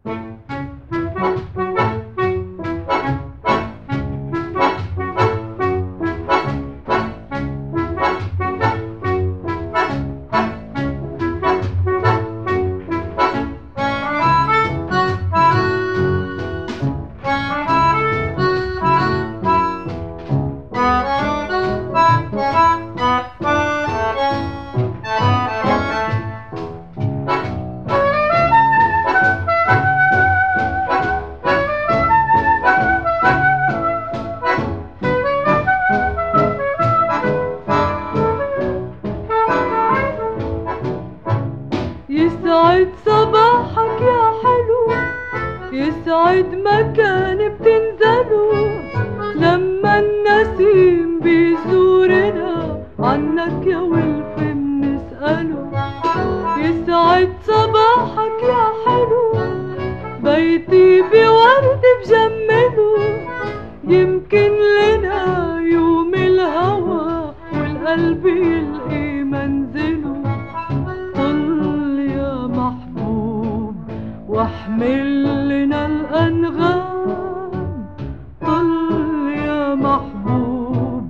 يسعد صباحك يا حلو، يسعد مكان بتنزله لما النسيم بيزورنا، عنك يا ولف بنسأله. يسعد صباحك يا حلو، بيتي بورد بجمله، يمكن لنا يوم الهوى والقلب يلقي منزله. واحمل لنا الأنغام، طل يا محبوب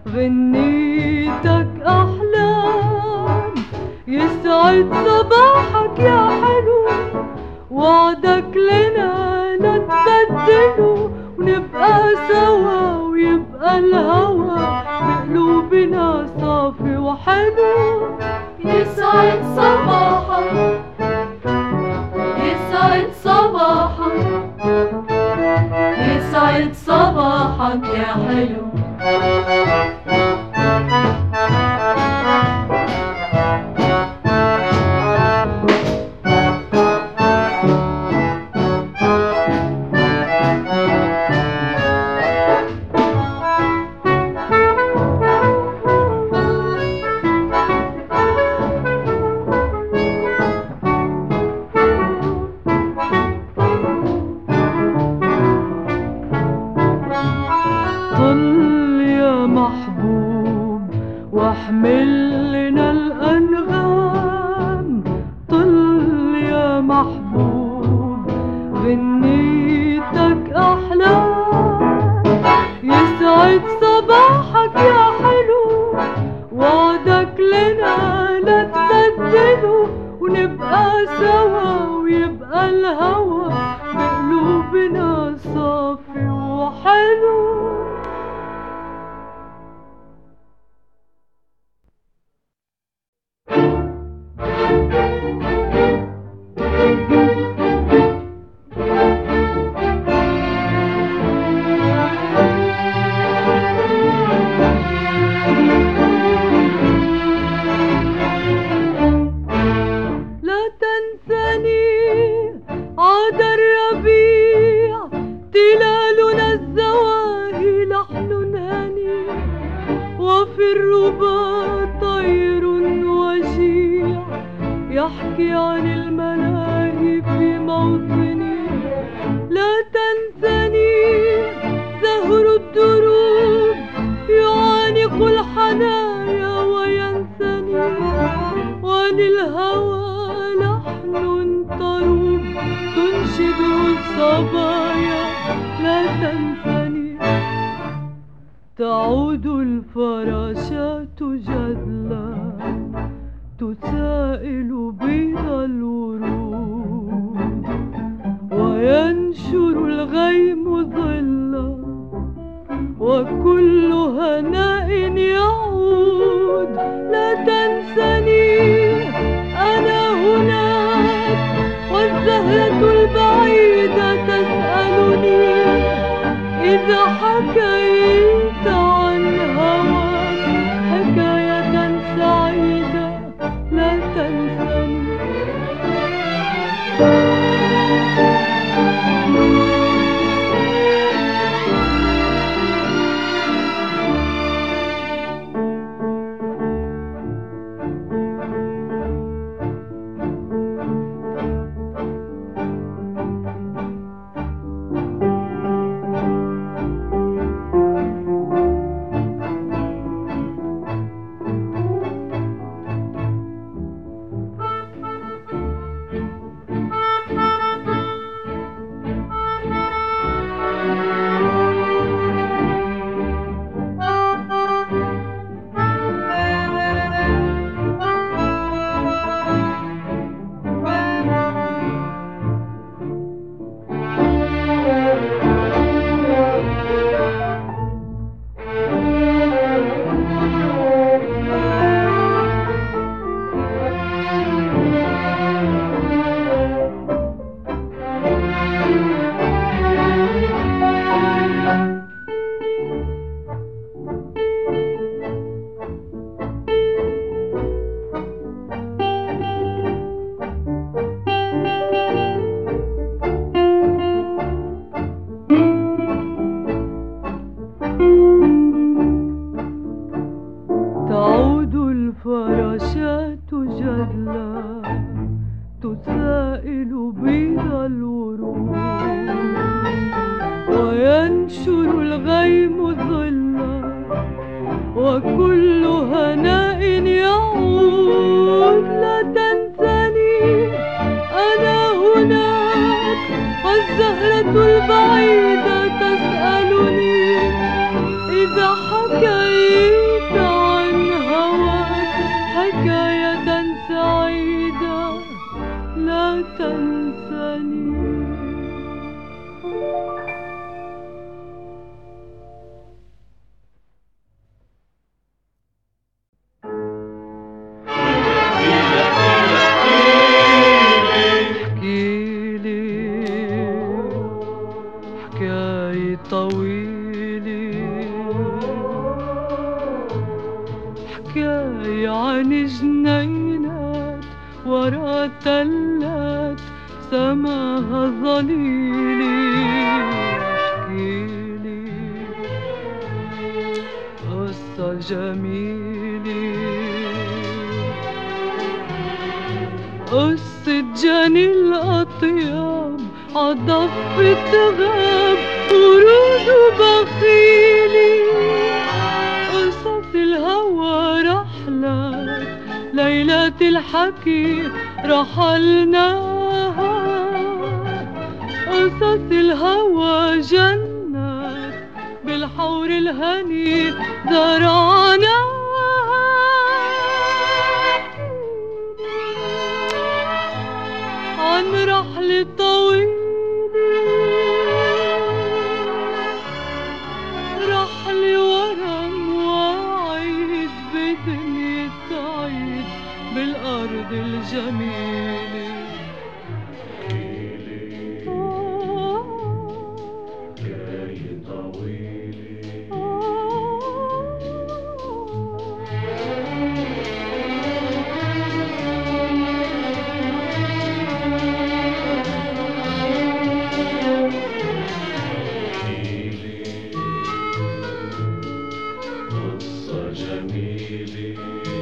غنيتك أحلام. يسعد صباحك يا حلو، وعدك لنا نتبدله، ونبقى سوا ويبقى الهوى بقلوبنا صافي وحلو. يسعد صباحك، يسعد صباحك، يسعد صباحك يا حلو. طل يا محبوب واحمل لنا الأنغام، طل يا محبوب غنيتك أحلام. يسعد صباحك يا حلو، وعدك لنا لا تبدله، ونبقى سوا ويبقى الهوى بقلوبنا صافي وحلو. لا تنسني عاد الربيع، تلالنا الزواهي لحن هني، وفي الربا طير وجيع يحكي عن الملاهي في موطني. لا تنسني زهر الدروب يعانق الحنايا وينثني، وللهوى لحن طروب تنشده الصبايا. لا تنسني تعود الفراشات جذلا، تسائل بيض الورود، وينشر الغيم ظلا، وكل هناء يعود. لا تنسني أنا هناك، والزهرة البعيدة تسألني إذا حكيت عن هواك حكاية سعيدة. لا تنسني. يحمل بيض الورود وينشر الغيم ظلا وكل هناء يعود. لا تنسني أنا هناك والزهرة البعيدة تسألني إذا حكيت عن هواك حكاية سعيدة لا تنسني. حكاية عن جنينات ورا تلات سماها ظليلي. احكيلي قصة جميلة، قصة جاني الأطياب عضفة غاب ورود وبخيلي. قصص الهوى رحلات ليلات الحكي رحلناها. قصص الهوى جنات بالحور الهني زرعناها. عن رحلة طويلة رحلة ورا مواعيد بدنيا سعيد بالأرض الجميلة. حكاية طويلة قصة جميلة.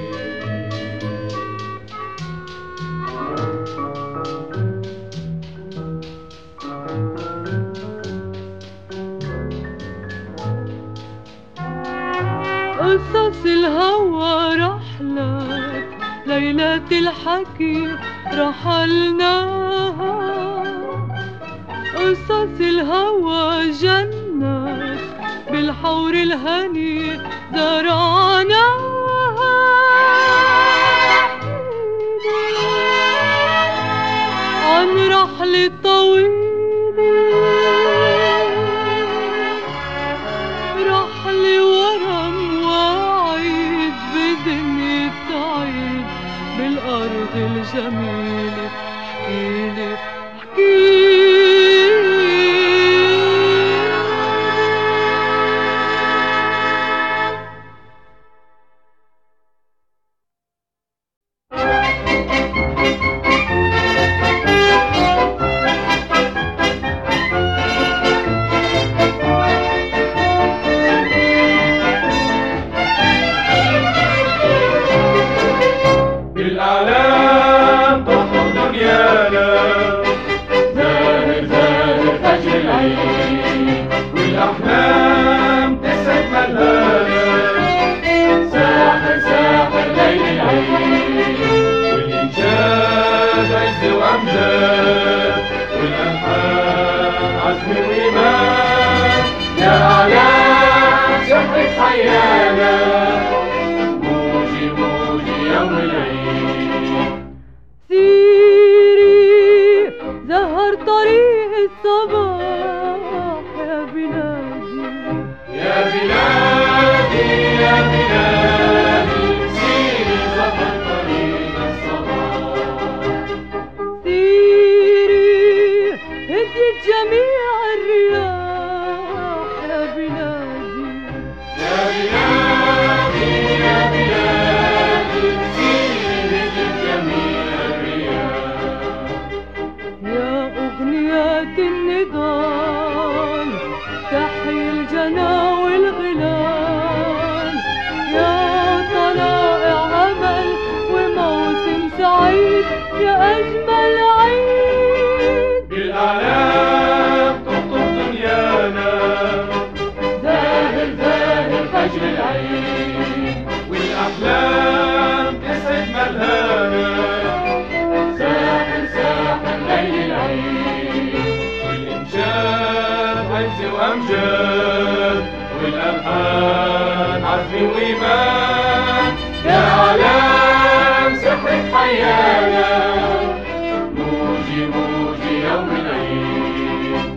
قصص الهوى رحلات ليلات الحكي رحلناها. قصص الهوى جنات بالحور الهني زرعناها. عن رحلة طويلة رحلة ورا مواعيد بدنيا سعيد بالأرض الجميلة. احكيلي احكيلي بالأعلام تحضر دنيانا زاهر زاهر فجر العيد والأحلام تسعد ملهانا ساحر ساحر ليل العيد والإنشاد عز وأمجاد والألحان عزم وإيمان. يا أعلام سحرك حيانا موجي موجي يوم العيد. سيري زهر طريق الصباح يا بلادي يا بلادي يا بلادي سيري زهر طريق الصباح. سيري هديت جميع الرياح يا بلادي يا بلادي عز وأمجاد والألحان عزم وإيمان يا عالم سحرك حيانا موجي موجي يوم العيد.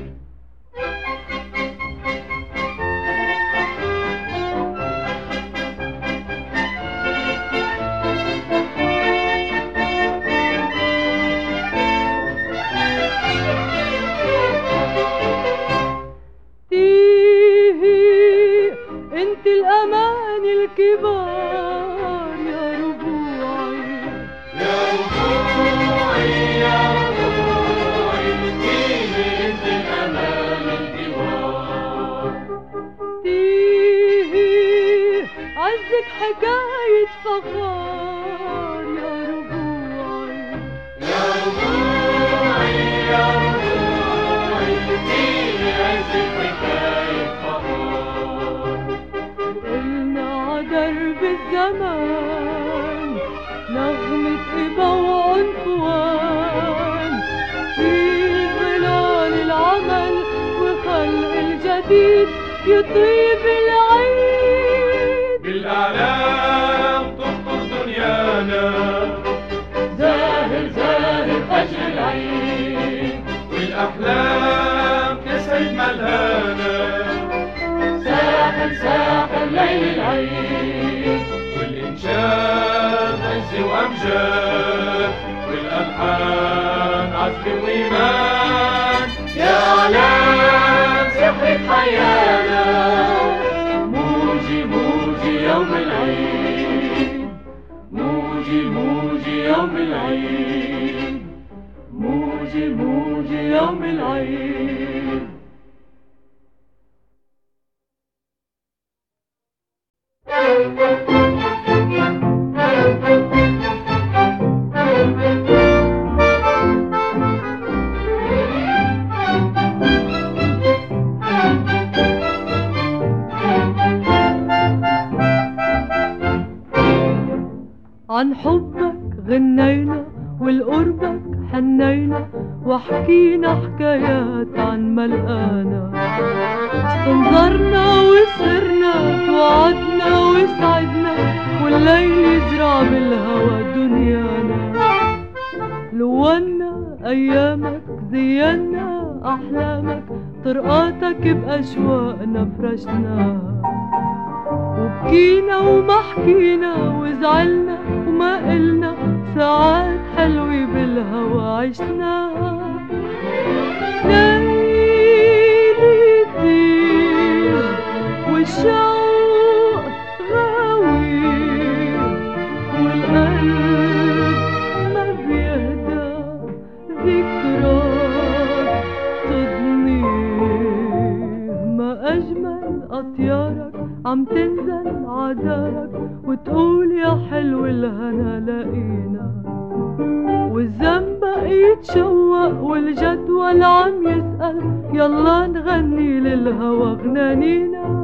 انت الأمان الكبار يا ربوعي يا ربوعي يا ربوعي تيجي انت الأمان الكبار. عزك حكاية فخار يا ربوعي يا ربوعي يا ربوعي تيجي عزك حكاية فخار. إلنا عدرب الزمان نغمة إبا وعنفوان في ظلال العمل وخلق الجديد يطيب العيد. بالأعلام تخطر دنيانا زاهر زاهر فجر العيد والأحلام تسعد ملهانا ساحر ساحر ليل العيد والإنشاد عز وأمجاد والألحان عزم وإيمان يا عالم سحرك حيانا موجي موجي يوم العيد موجي موجي يوم العيد موجي موجي يوم العيد. عن حبك غنينا والقربك حنينا وحكينا حكايات عن ملقانا استنظرنا وسهرنا توعدنا وسعدنا والليل يزرع بالهوى دنيانا لونا أيامك زينا أحلامك طرقاتك بأشواقنا فرشناها وبكينا وما حكينا وزعلنا وما قلنا ساعات حلوة بالهوى عشناها. ليلي طير والشوق غاوي والقلب ما بيهدى ذكراك تضنيه ما أجمل أطيارك عم تنزل عدارك وتقول يا حلو الهنا لقينا والزنبق يتشوق والجدول عم يسأل يلا نغني للهوى غنانينا.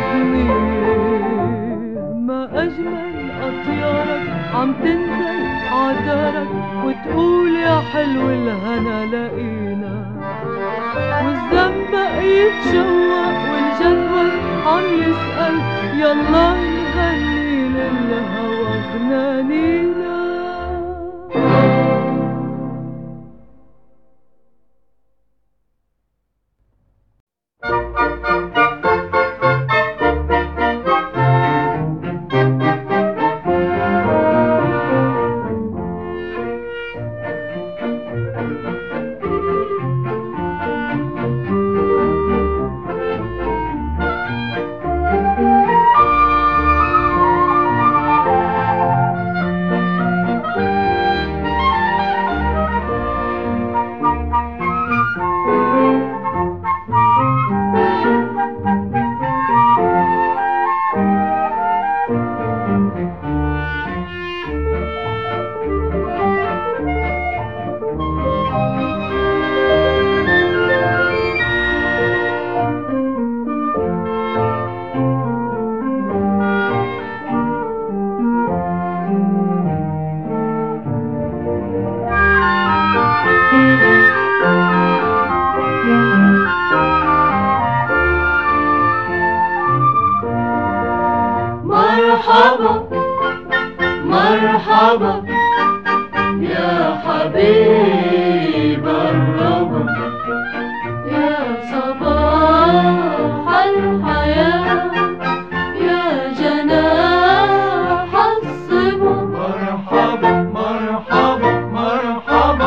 عم تنزل عدارك وتقول يا حلو الهنا لقينا، والزنبق يتشوق والجدول عم يسأل يلا نغني للهوى غنانينا. مرحبا مرحبا يا حبيب الربا، يا صباح الحياة، يا جناح الصبا. مرحبا مرحبا مرحبا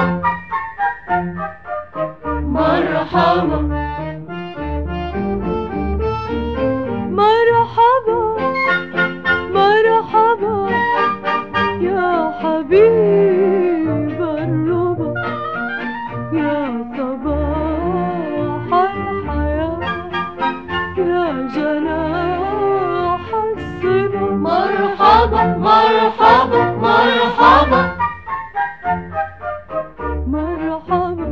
مرحبا مرحبا مرحبا يا حبيب الربا، يا صباح الحياة، يا جناح الصبا. مرحبا مرحبا مرحبا مرحبا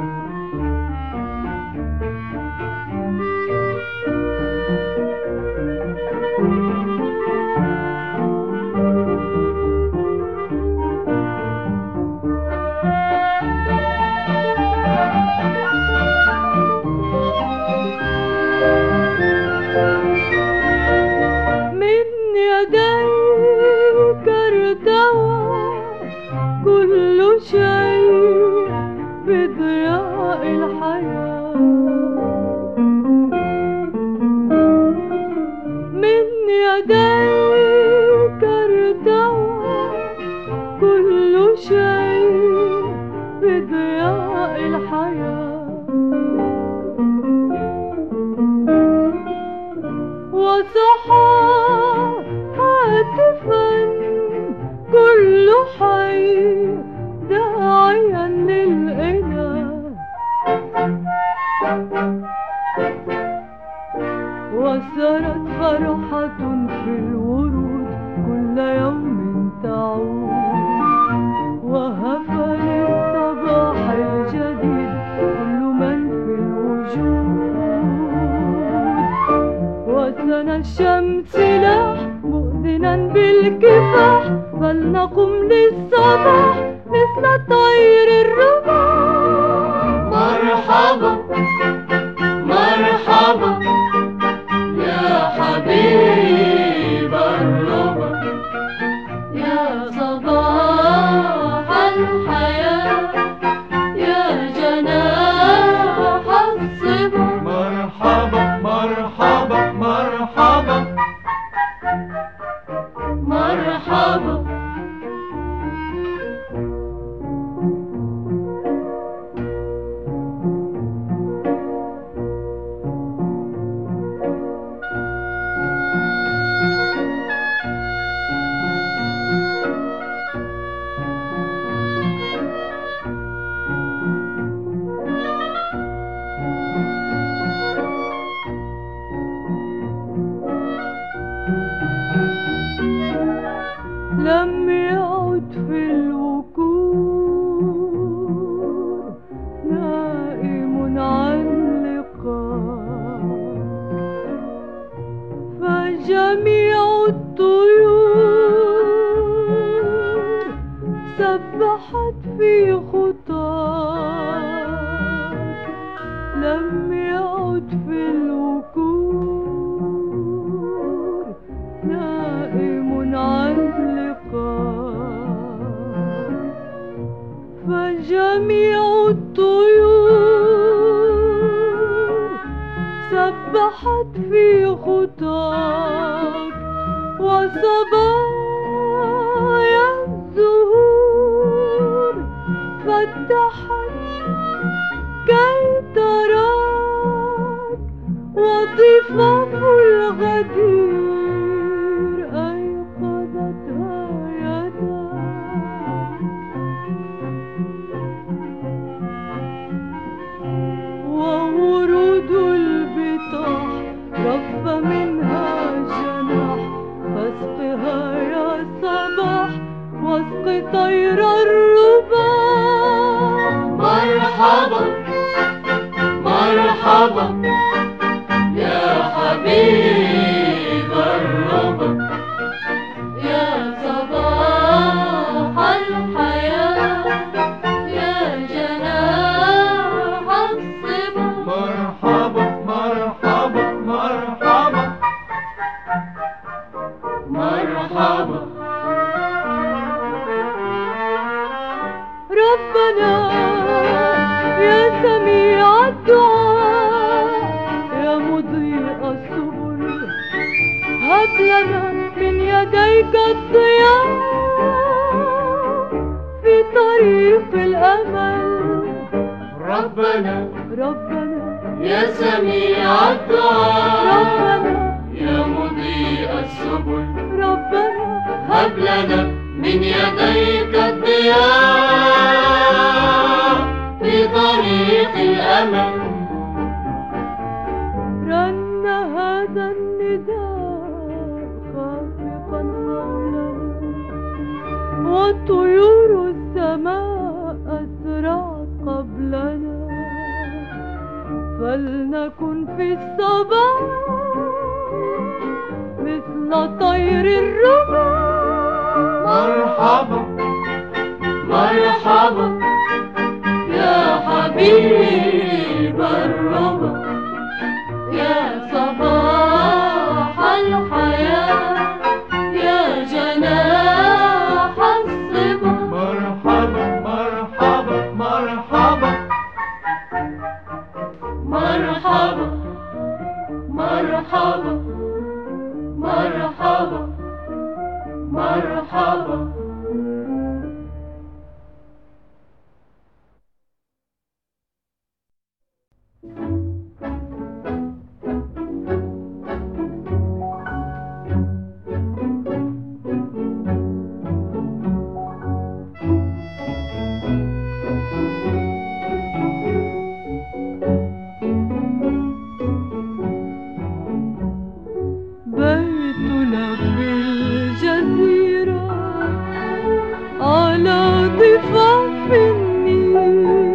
من يديك ارتوى كل شيء بضياء الحياة، من يديك ارتوى كل شيء بضياء الحياة، وصحى هاتفا كل حي داعيا للإله، وسرت فرحة في الورود كل يوم تعود، وهفى للصباح الجديد كل من في الوجود، وسنى الشمس لاح مؤذنا بالكفاح، فلنقم للصباح مثل طير الرباح. مرحبا مرحبا يا حبيب الربا، يا صباح الحياة، يا جناح الصبا. مرحبا مرحبا مرحبا مرحبا سبحت في خطاك، لم يعد في الوكور نائم عن لقاك. فجميع الطيور سبحت في خطاك، وصبايا الزهور فتحت كي تراك، وضفاف الغدير أيقظتها يداك. وورود البطاح رف منها جناح، فاسقها يا صباح واسق طير الرباح. مرحبا مرحبا يا حبيب الربا، يا صباح الحياة، يا جناح الصبا. مرحبا مرحبا مرحبا مرحبا ربنا يا سميع الدعاء، يا مضيء السبل، هب لنا من يديك الضياء في طريق الأمل. ربنا ربنا يا سميع الدعاء، ربنا يا مضيء السبل، ربنا هب لنا من يديك الضياء في طريق الأمل. رن هذا النداء خافقا حولنا، وطيور السماء أسرعت قبلنا، فلنكن في الصباح مثل طير الرباح. مرحبا مرحبا يا حبيب الربا، يا صباح الحياة، يا جناح الصبا. مرحبا مرحبا مرحبا مرحبا مرحبا مرحبا مرحبا. بيتنا في الجزيرة على ضفاف النيل،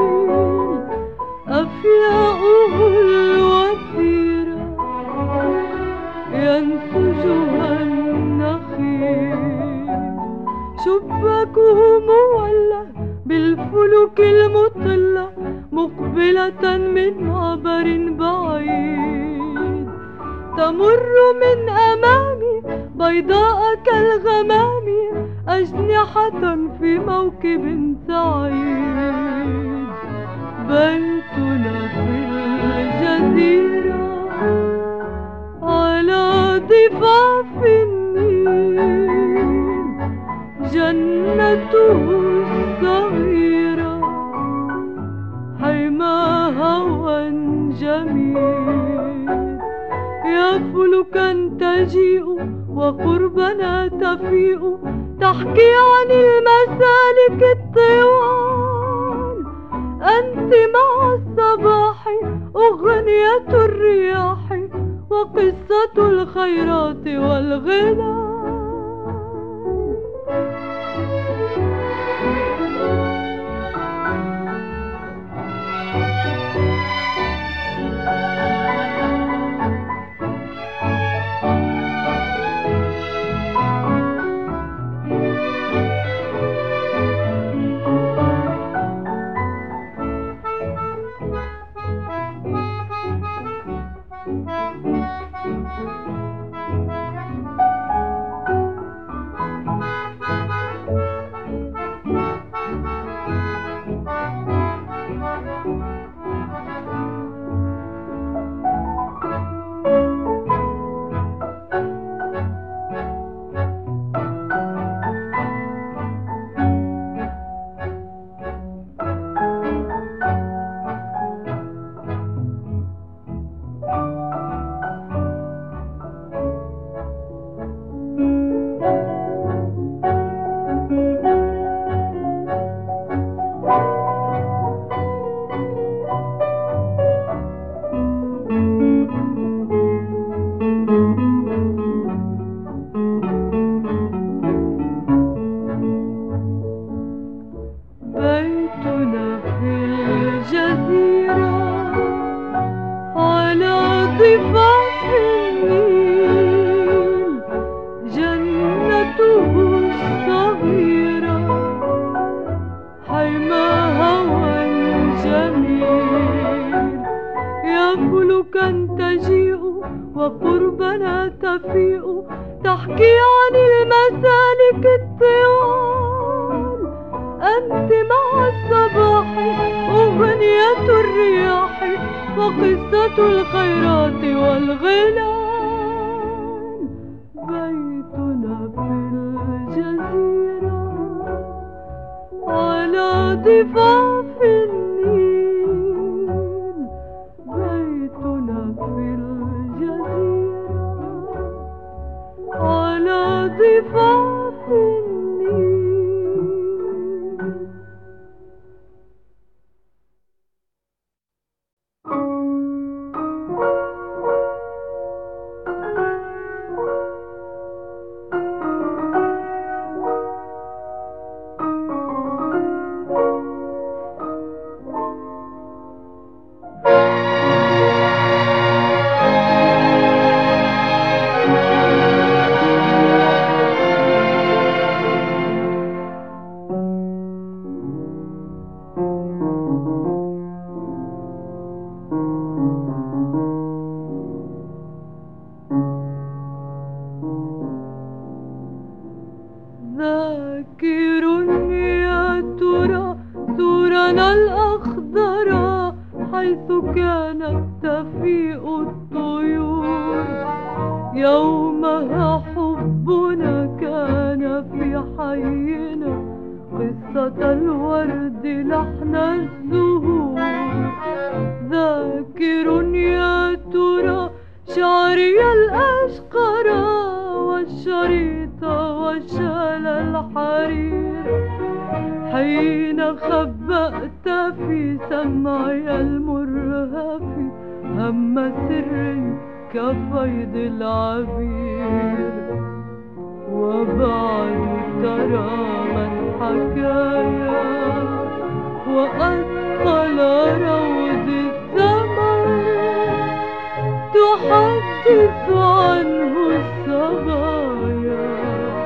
أفياؤه الوثيرة ينسجها النخيل، شباكه مولى بالفلك المطلة مقبلة من عبر بعيد، تمر من أمامي بيضاء كالغمام، أجنحة في موكب سعيد. بيتنا في الجزيرة على ضفاف النيل، جنته الصغيرة حيما هوى جميل، يا فلكا تجيء وقربنا تفيء، تحكي عن المسالك الطوال. أنت مع الصباح أغنية الرياح، وقصة الخيرات والغنى. وقربنا تفيء تحكي عن المسالك الطوال. أنت مع الصباح أغنية الرياح وقصة الخيرات والغلال. بيتنا في الجزيرة على ضفاف النيل. بيتنا في الجزيرة على ضفاف النيل. ذاكر يا ترى سورنا الأخضر حيث كانت تفيء الطيور. يومها حبنا كان في حينا قصة الورد لحن الزهور. ذاكر يا ترى شعري الأشقر والشريط وشال الحرير حين خبأت في سمعي المرهف هم سر كفيض العبير. وبعد ترامت حكايا وأثقل روض الزمن تحدث عنه الصبايا.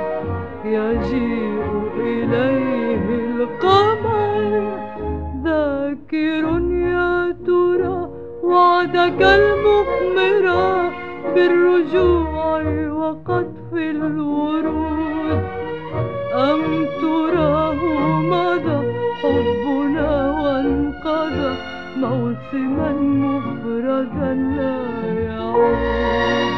يجيء إليه القمر. ذاكر يا ترى وعدك المثمر بالرجوع وقطف الورود. أم تراه مضى حبنا وانقضى موسما مفردا لا يعود.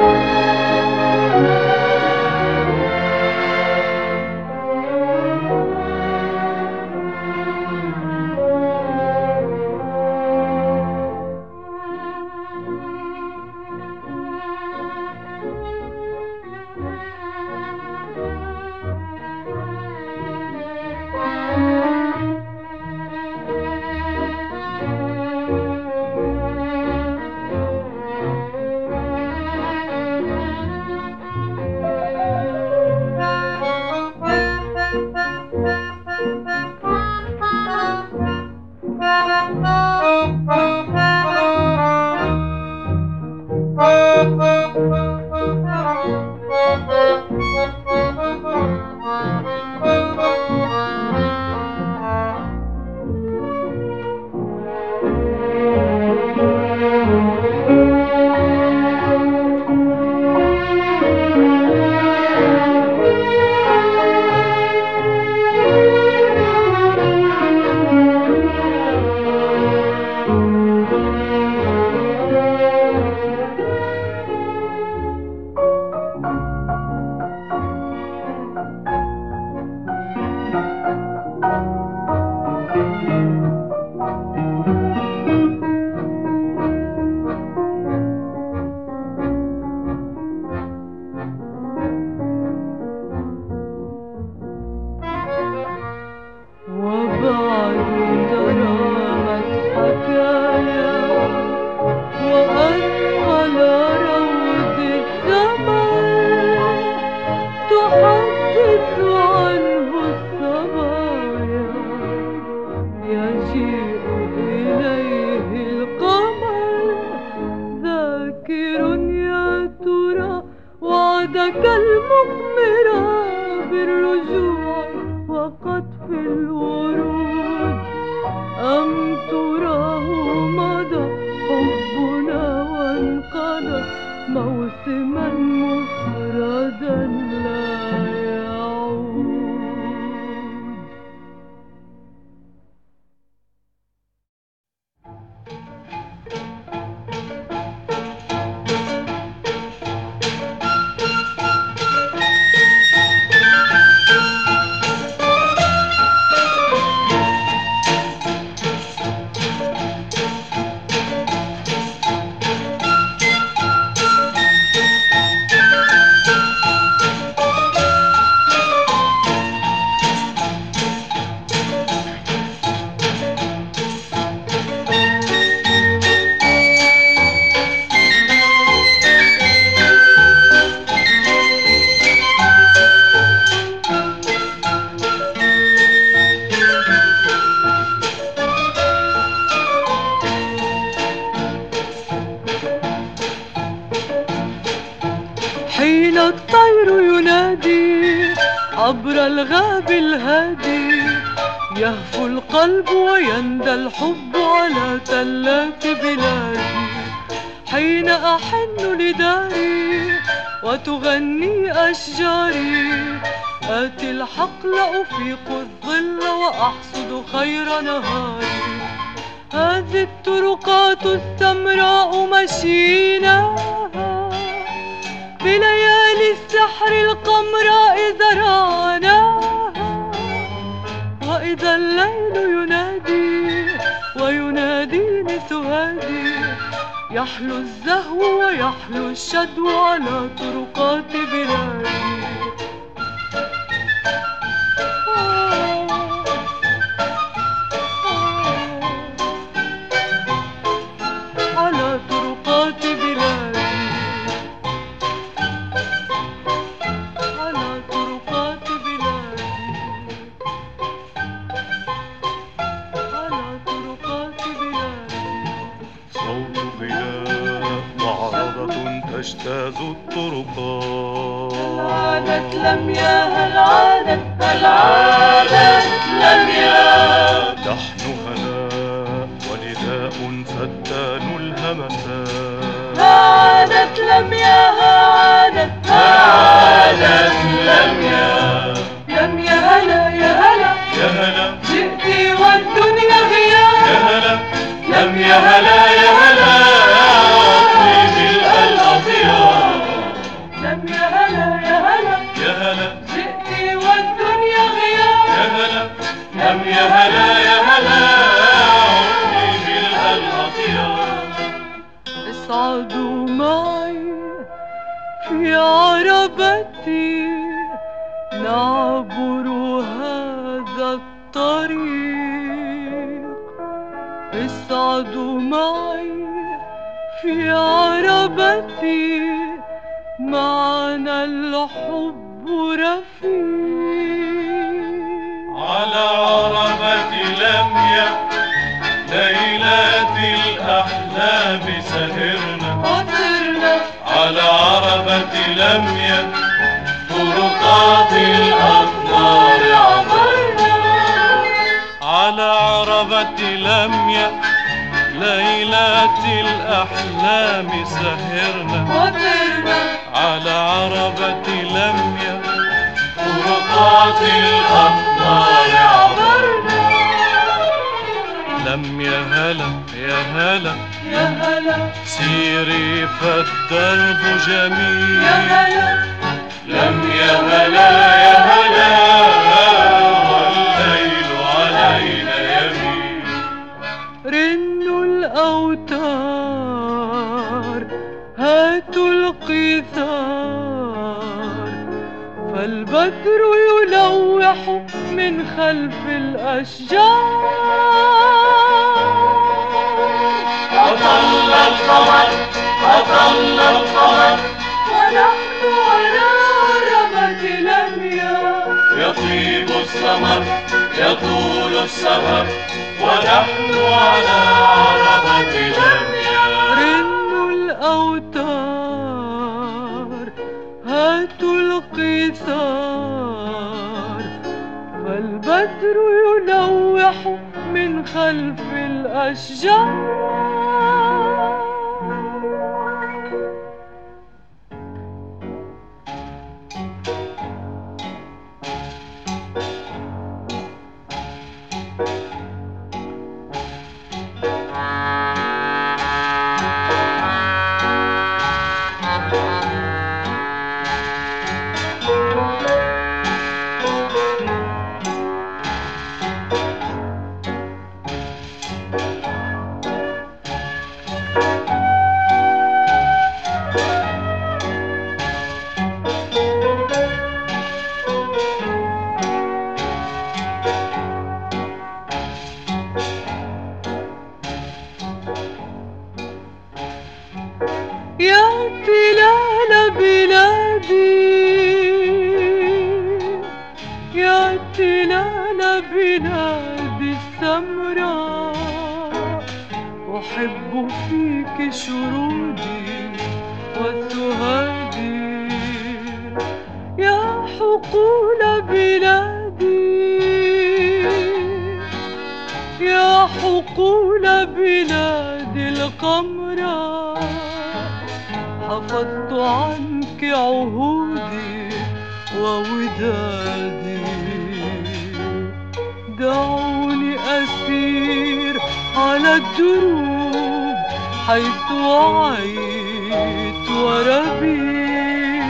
وعدك المثمر بالرجوع وقطف الورود. أم تراه مضى حبنا وانقضى عبر الغاب الهادي يهفو القلب ويندى الحب على تلات بلادي. حين أحن لداري وتغني أشجاري آتي الحقل أفيق الظل وأحصد خير نهاري. هذه الطرقات السمراء مشيناها بليالي السحر القمراء زرعناها. وإذا الليل ينادي ويناديني سهادي يحلو الزهو ويحلو الشدو على طرقات بلادي. على طرقات بلادي، على طرقات بلادي، على طرقات بلادي. صوت غناء وعرضة تجتاز الطرقات. عادت لميا هل عادت هل عادت لميا لحن هناء ونداء فتان الهمسات. عادت لميا عادت عادت لميا لميا هلا يا هلا يا هلا جئتي والدنيا غياب. يا هلا لميا هلا يا هلا عطني ملء الأطيار. لميا هلا يا هلا يا هلا جئتي والدنيا غياب. يا هلا لميا هلا يا هلا عطني ملء الأطيار. اصعدوا معي في عربتي نعبر هذا الطريق. اصعدوا معي في عربتي معنا الحب رفيق. على عربة لميا ليلات الأحلام سهرنا. وصرنا على عربة لميا طرقات الأقمار عبرنا. على عربة لميا ليلات الأحلام سهرنا. وصرنا على عربة لميا طرقات الأقمار عبرنا. لميا هلا يا هلا يا هلا سيري فالدرب جميل. يا هلا لميا هلا يا هلا والليل علينا يميل. رنوا الأوتار هاتوا القيثار فالبدر يلوح من خلف الأشجار. أطل القمر أطل القمر ونحن على عربة لميا يطيب السمر يطول السهر ونحن على عربة لميا. رنوا الأوتار هاتوا القيثار فالبدر يلوح من خلف الأشجار. يا تلال بلادي يا تلال بلادي السمراء أحب فيك شرودي وسهادي. يا حقول بلادي يا حقول بلادي القمراء، حفظت عنك عهودي وودادي. دعوني أسير على الدروب حيث وعيت وربيت.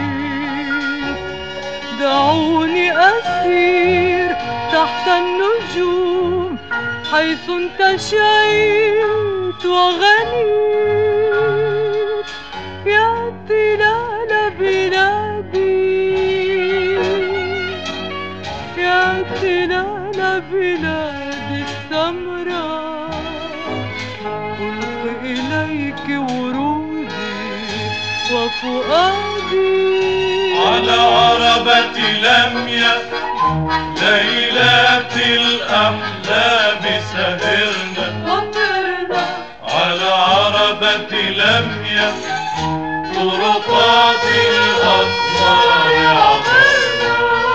دعوني أسير تحت النجوم حيث انتشيت وغنيت. يا تلال بلادي يا تلال بلادي السمراء، ألقي إليك ورودي وفؤادي. على عربة لميا ليلات الأحلام سهرنا، وطرنا على عربة لميا طرقات الأقمار عبرنا.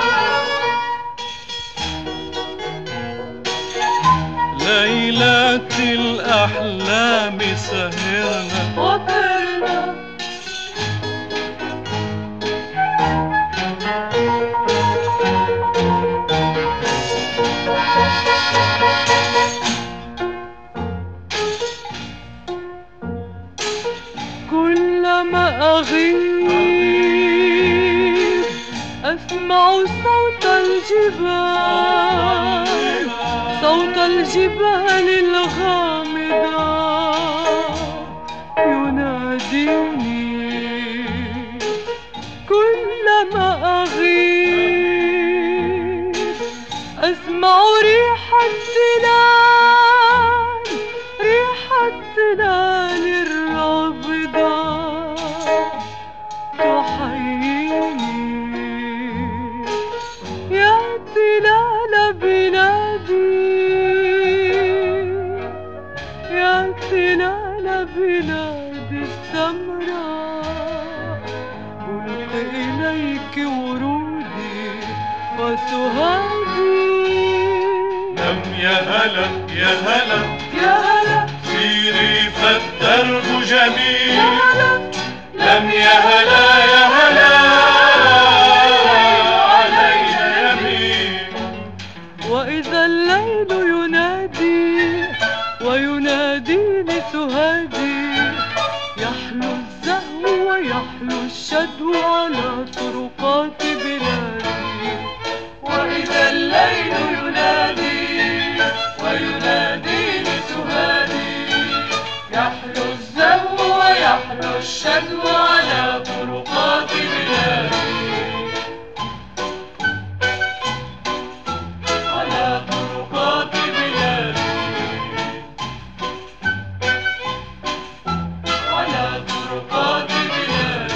ليلات الأحلام سهرنا، وطرنا كلما أغيب أسمع صوت الجبال، صوت الجبال الغامضة يناديني. كلما أغيب أسمع ريح التلال، ريح التلال الرابضة تحييني. يا تلال بلادي يا تلال بلادي السمراء، ألقي إليك ورودي وسهادي. يا هلا يا هلا يا هلا سيري فالدرب جميل. يا هلا لم يا هلا يا هلا علينا يمين. وإذا الليل ينادي ويناديني سهادي، يحلو الزهو ويحلو الشدو على طرقات بلادي. وإذا الليل ينادي ويناديني سهادي، يحلو الزهو ويحلو الشدو على طرقات بلادي. على طرقات بلادي على طرقات بلادي.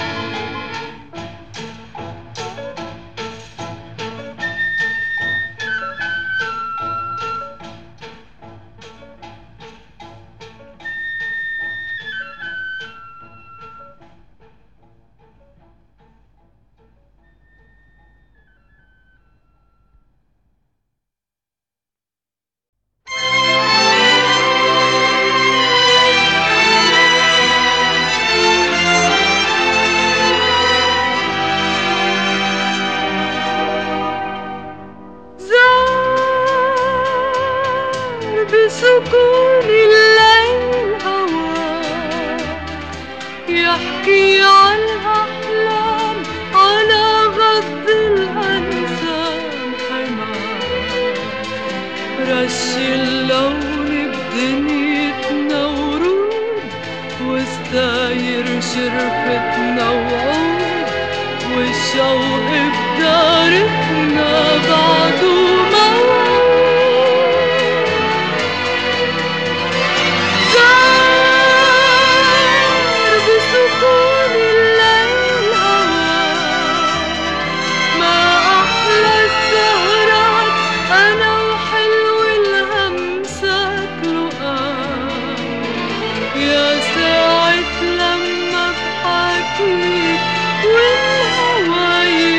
بسكون الليل هواه يحكي عن الأحلام، على غض الأنسام حماه. رش اللون بدنيتنا ورود، وستاير شرفتنا وعود، والشوق بدارتنا بعده موعود. بسكون الليل هواه ما أحلى السهرات، أنا وحلو الهمسات لقاء. يا ساعة لما بحكيك والهوى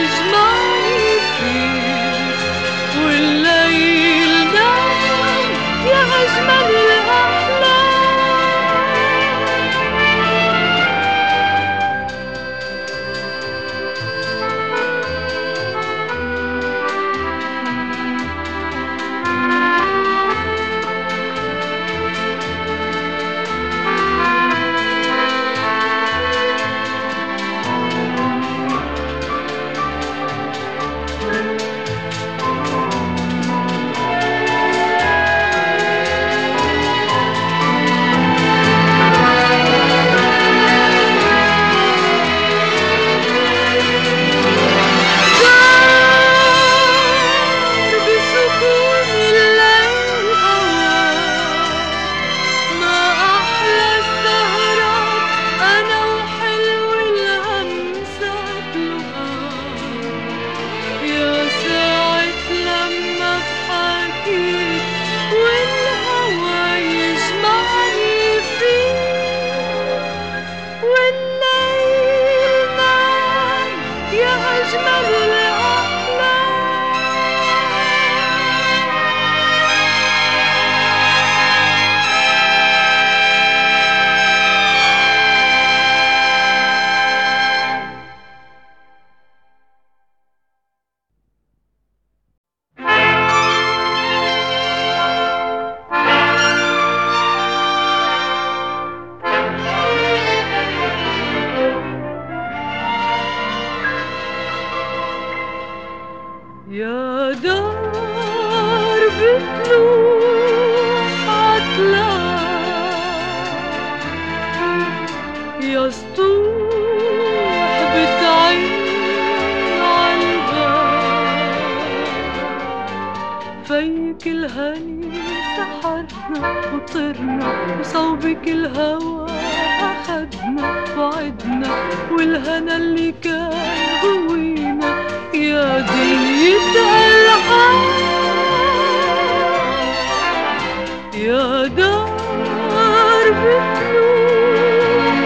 الهني سحرنا وطرنا وصوبك الهوى أخدنا وعدنا والهنا اللي كان هوينا يا دنيا الحياة يا دار بتلوم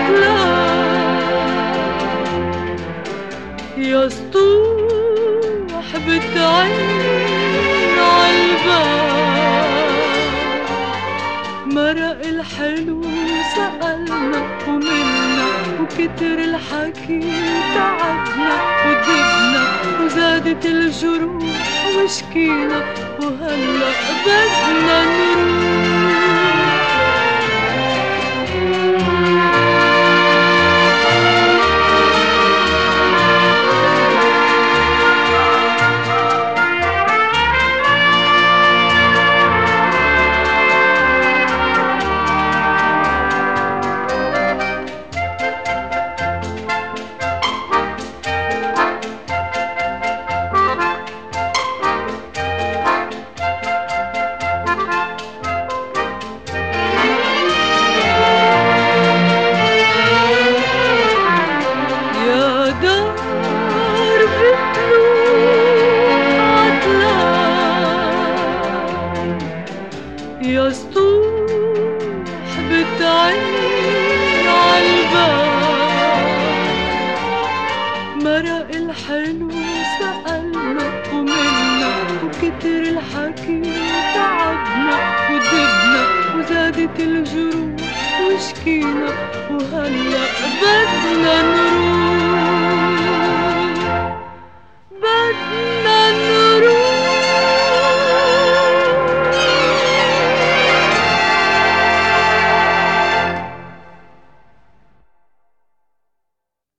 عتلان يا سطوح بتعين عالباب مرق الحلو سألنا ومنا وكتر الحكي تعبنا ودبنا وزادت الجروح وشكينا وهلأ بدنا يا سطوح بتعين عالباب مرق الحلو سألنا ومنا وكتر الحكي تعبنا ودبنا وزادت الجروح وشكينا وهلأ بدنا نروح